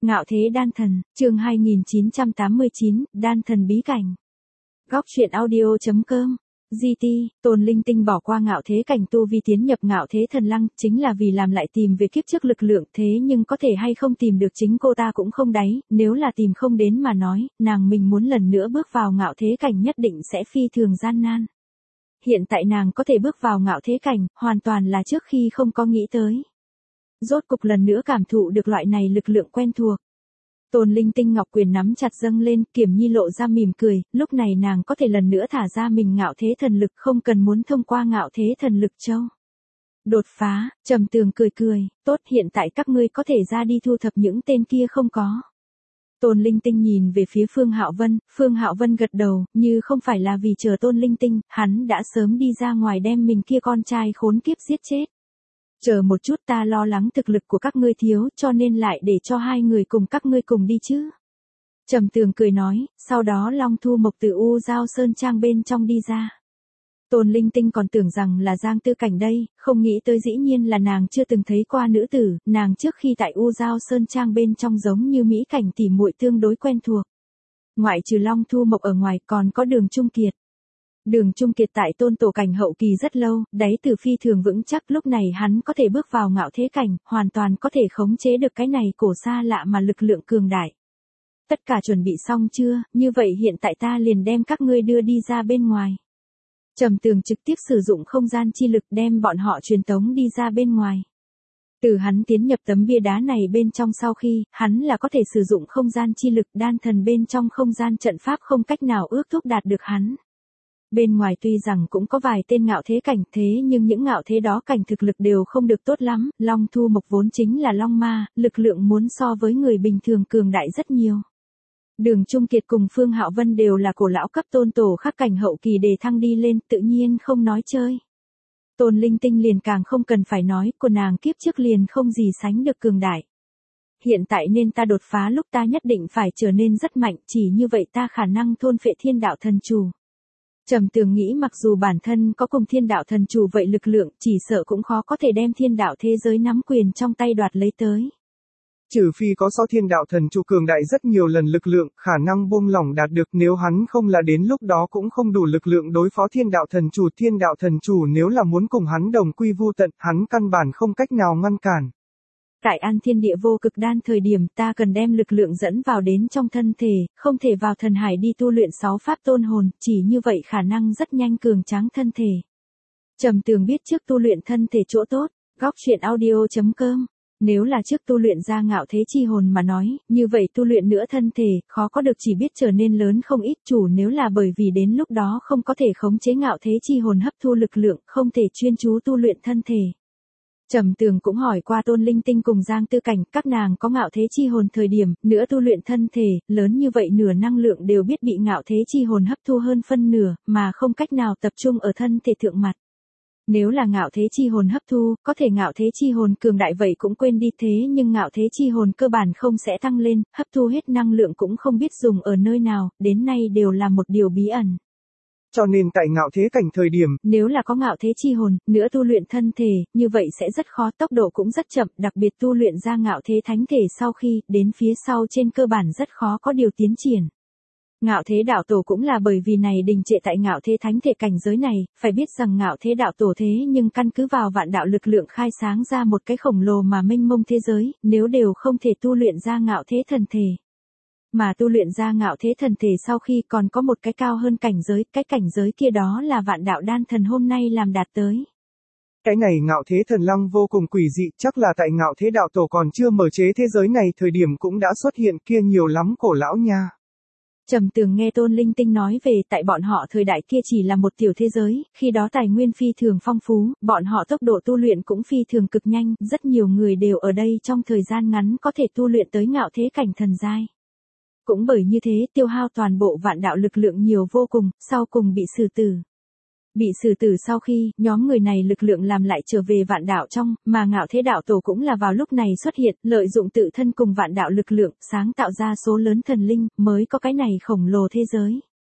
Ngạo thế đan thần, chương 2989, đan thần bí cảnh. Góc truyện audio.com. GT, Tôn Linh Tinh bỏ qua ngạo thế cảnh tu vi tiến nhập ngạo thế thần lăng, chính là vì làm lại tìm về kiếp trước lực lượng, thế nhưng có thể hay không tìm được chính cô ta cũng không đáy, nếu là tìm không đến mà nói, nàng mình muốn lần nữa bước vào ngạo thế cảnh nhất định sẽ phi thường gian nan. Hiện tại nàng có thể bước vào ngạo thế cảnh, hoàn toàn là trước khi không có nghĩ tới. Rốt cục lần nữa cảm thụ được loại này lực lượng quen thuộc. Tôn Linh Tinh ngọc quyền nắm chặt dâng lên, Kiểm Nhi lộ ra mỉm cười, lúc này nàng có thể lần nữa thả ra mình ngạo thế thần lực, không cần muốn thông qua ngạo thế thần lực châu. Đột phá, Trầm Tường cười cười, tốt, hiện tại các ngươi có thể ra đi thu thập những tên kia không có. Tôn Linh Tinh nhìn về phía Phương Hạo Vân gật đầu, như không phải là vì chờ Tôn Linh Tinh, hắn đã sớm đi ra ngoài đem mình kia con trai khốn kiếp giết chết. Chờ một chút, ta lo lắng thực lực của các ngươi thiếu, cho nên lại để cho hai người cùng các ngươi cùng đi chứ. Trầm Tường cười nói, sau đó Long Thu Mộc từ U Giao Sơn Trang bên trong đi ra. Tôn Linh Tinh còn tưởng rằng là Giang Tư Cảnh đây, không nghĩ tới dĩ nhiên là nàng chưa từng thấy qua nữ tử, nàng trước khi tại U Giao Sơn Trang bên trong giống như mỹ cảnh tỉ muội tương đối quen thuộc. Ngoại trừ Long Thu Mộc ở ngoài còn có Đường Trung Kiệt. Đường Trung Kiệt tại tôn tổ cảnh hậu kỳ rất lâu, đáy từ phi thường vững chắc, lúc này hắn có thể bước vào ngạo thế cảnh, hoàn toàn có thể khống chế được cái này cổ xa lạ mà lực lượng cường đại. Tất cả chuẩn bị xong chưa, như vậy hiện tại ta liền đem các ngươi đưa đi ra bên ngoài. Trầm Tường trực tiếp sử dụng không gian chi lực đem bọn họ truyền tống đi ra bên ngoài. Từ hắn tiến nhập tấm bia đá này bên trong sau khi, hắn là có thể sử dụng không gian chi lực, đan thần bên trong không gian trận pháp không cách nào ước thúc đạt được hắn. Bên ngoài tuy rằng cũng có vài tên ngạo thế cảnh, thế nhưng những ngạo thế đó cảnh thực lực đều không được tốt lắm, Long Thu Mộc vốn chính là Long Ma, lực lượng muốn so với người bình thường cường đại rất nhiều. Đường Trung Kiệt cùng Phương Hạo Vân đều là cổ lão cấp tôn tổ khắc cảnh hậu kỳ đề thăng đi lên, tự nhiên không nói chơi. Tôn Linh Tinh liền càng không cần phải nói, của nàng kiếp trước liền không gì sánh được cường đại. Hiện tại nên ta đột phá, lúc ta nhất định phải trở nên rất mạnh, chỉ như vậy ta khả năng thôn phệ thiên đạo thần chủ. Trầm Tường nghĩ mặc dù bản thân có cùng thiên đạo thần chủ vậy lực lượng, chỉ sợ cũng khó có thể đem thiên đạo thế giới nắm quyền trong tay đoạt lấy tới. Trừ phi có so thiên đạo thần chủ cường đại rất nhiều lần lực lượng, khả năng buông lỏng đạt được, nếu hắn không là đến lúc đó cũng không đủ lực lượng đối phó thiên đạo thần chủ nếu là muốn cùng hắn đồng quy vu tận, hắn căn bản không cách nào ngăn cản. Tại An Thiên Địa Vô Cực Đan thời điểm ta cần đem lực lượng dẫn vào đến trong thân thể, không thể vào thần hải đi tu luyện 6 pháp tôn hồn, chỉ như vậy khả năng rất nhanh cường tráng thân thể. Trầm Tường biết trước tu luyện thân thể chỗ tốt, góc truyện audio.com. Nếu là trước tu luyện ra ngạo thế chi hồn mà nói, như vậy tu luyện nữa thân thể, khó có được chỉ biết trở nên lớn không ít, chủ nếu là bởi vì đến lúc đó không có thể khống chế ngạo thế chi hồn hấp thu lực lượng, không thể chuyên chú tu luyện thân thể. Trầm Tường cũng hỏi qua Tôn Linh Tinh cùng Giang Tư Cảnh, các nàng có ngạo thế chi hồn thời điểm, nữa tu luyện thân thể, lớn như vậy nửa năng lượng đều biết bị ngạo thế chi hồn hấp thu hơn phân nửa, mà không cách nào tập trung ở thân thể thượng mặt. Nếu là ngạo thế chi hồn hấp thu, có thể ngạo thế chi hồn cường đại vậy cũng quên đi, thế nhưng ngạo thế chi hồn cơ bản không sẽ tăng lên, hấp thu hết năng lượng cũng không biết dùng ở nơi nào, đến nay đều là một điều bí ẩn. Cho nên tại ngạo thế cảnh thời điểm, nếu là có ngạo thế chi hồn, nữa tu luyện thân thể, như vậy sẽ rất khó, tốc độ cũng rất chậm, đặc biệt tu luyện ra ngạo thế thánh thể sau khi, đến phía sau trên cơ bản rất khó có điều tiến triển. Ngạo thế đạo tổ cũng là bởi vì này đình trệ tại ngạo thế thánh thể cảnh giới này, phải biết rằng ngạo thế đạo tổ thế nhưng căn cứ vào vạn đạo lực lượng khai sáng ra một cái khổng lồ mà mênh mông thế giới, nếu đều không thể tu luyện ra ngạo thế thần thể. Mà tu luyện ra ngạo thế thần thể sau khi còn có một cái cao hơn cảnh giới, cái cảnh giới kia đó là vạn đạo đan thần hôm nay làm đạt tới. Cái này ngạo thế thần lăng vô cùng quỷ dị, chắc là tại ngạo thế đạo tổ còn chưa mở chế thế giới này thời điểm cũng đã xuất hiện kia nhiều lắm cổ lão nha. Trầm Tường nghe Tôn Linh Tinh nói về tại bọn họ thời đại kia chỉ là một tiểu thế giới, khi đó tài nguyên phi thường phong phú, bọn họ tốc độ tu luyện cũng phi thường cực nhanh, rất nhiều người đều ở đây trong thời gian ngắn có thể tu luyện tới ngạo thế cảnh thần giai. Cũng bởi như thế tiêu hao toàn bộ vạn đạo lực lượng nhiều vô cùng, sau cùng bị xử tử. Bị xử tử sau khi, nhóm người này lực lượng làm lại trở về vạn đạo trong, mà ngạo thế đạo tổ cũng là vào lúc này xuất hiện, lợi dụng tự thân cùng vạn đạo lực lượng, sáng tạo ra số lớn thần linh, mới có cái này khổng lồ thế giới.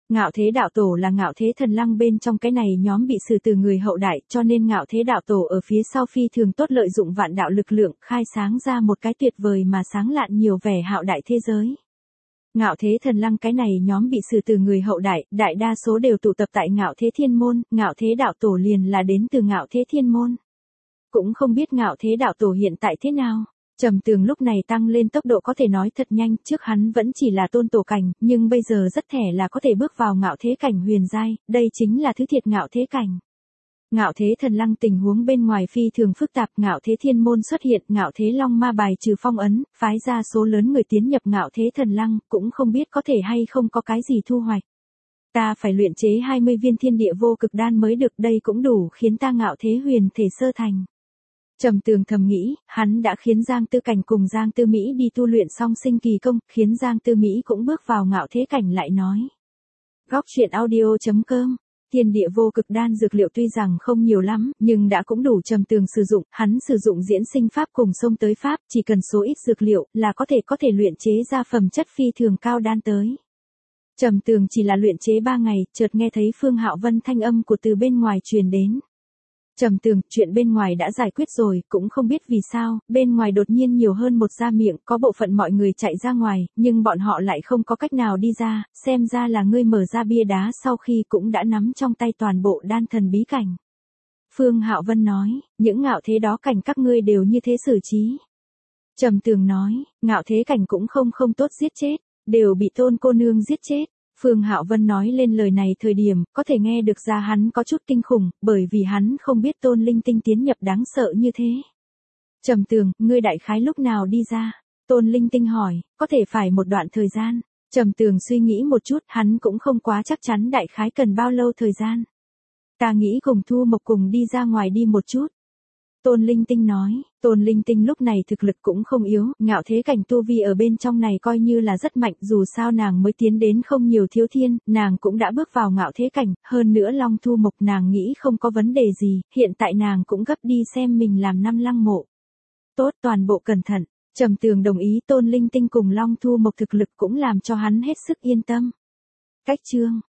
Ngạo Thế Đạo Tổ là Ngạo Thế Thần Lăng bên trong cái này nhóm bị xử từ người hậu đại, cho nên Ngạo Thế Đạo Tổ ở phía sau phi thường tốt lợi dụng vạn đạo lực lượng, khai sáng ra một cái tuyệt vời mà sáng lạn nhiều vẻ hạo đại thế giới. Ngạo Thế Thần Lăng cái này nhóm bị xử từ người hậu đại, đại đa số đều tụ tập tại Ngạo Thế Thiên Môn, Ngạo Thế Đạo Tổ liền là đến từ Ngạo Thế Thiên Môn. Cũng không biết Ngạo Thế Đạo Tổ hiện tại thế nào. Trầm Tường lúc này tăng lên tốc độ có thể nói thật nhanh, trước hắn vẫn chỉ là tôn tổ cảnh, nhưng bây giờ rất thẻ là có thể bước vào Ngạo Thế Cảnh huyền giai, đây chính là thứ thiệt Ngạo Thế Cảnh. Ngạo Thế Thần Lăng tình huống bên ngoài phi thường phức tạp, Ngạo Thế Thiên Môn xuất hiện, Ngạo Thế Long Ma bài trừ phong ấn, phái ra số lớn người tiến nhập Ngạo Thế Thần Lăng, cũng không biết có thể hay không có cái gì thu hoạch. Ta phải luyện chế 20 viên thiên địa vô cực đan mới được, đây cũng đủ khiến ta Ngạo Thế huyền thể sơ thành. Trầm Tường thầm nghĩ, hắn đã khiến Giang Tư Cảnh cùng Giang Tư Mỹ đi tu luyện xong sinh kỳ công, khiến Giang Tư Mỹ cũng bước vào Ngạo Thế Cảnh lại nói. Góc truyện audio.com. Thiên địa vô cực đan dược liệu tuy rằng không nhiều lắm, nhưng đã cũng đủ Trầm Tường sử dụng, hắn sử dụng diễn sinh pháp cùng xông tới pháp, chỉ cần số ít dược liệu là có thể luyện chế ra phẩm chất phi thường cao đan tới. Trầm Tường chỉ là luyện chế 3 ngày, chợt nghe thấy Phương Hạo Vân thanh âm của từ bên ngoài truyền đến. Trầm Tường, chuyện bên ngoài đã giải quyết rồi, cũng không biết vì sao, bên ngoài đột nhiên nhiều hơn một ra miệng, có bộ phận mọi người chạy ra ngoài, nhưng bọn họ lại không có cách nào đi ra, xem ra là ngươi mở ra bia đá sau khi cũng đã nắm trong tay toàn bộ đan thần bí cảnh. Phương Hạo Vân nói, những ngạo thế đó cảnh các ngươi đều như thế xử trí. Trầm Tường nói, ngạo thế cảnh cũng không tốt giết chết, đều bị Tôn cô nương giết chết. Phương Hạo Vân nói lên lời này thời điểm, có thể nghe được ra hắn có chút kinh khủng, bởi vì hắn không biết Tôn Linh Tinh tiến nhập đáng sợ như thế. Trầm Tường, ngươi đại khái lúc nào đi ra? Tôn Linh Tinh hỏi, có thể phải một đoạn thời gian. Trầm Tường suy nghĩ một chút, hắn cũng không quá chắc chắn đại khái cần bao lâu thời gian. Ta nghĩ cùng Thu Mộc cùng đi ra ngoài đi một chút. Tôn Linh Tinh nói, Tôn Linh Tinh lúc này thực lực cũng không yếu, Ngạo Thế Cảnh tu vi ở bên trong này coi như là rất mạnh, dù sao nàng mới tiến đến không nhiều thiếu thiên, nàng cũng đã bước vào Ngạo Thế Cảnh, hơn nữa Long Thu Mộc nàng nghĩ không có vấn đề gì, hiện tại nàng cũng gấp đi xem mình làm 5 lăng mộ. Tốt, toàn bộ cẩn thận, Trầm Tường đồng ý. Tôn Linh Tinh cùng Long Thu Mộc thực lực cũng làm cho hắn hết sức yên tâm. Cách chương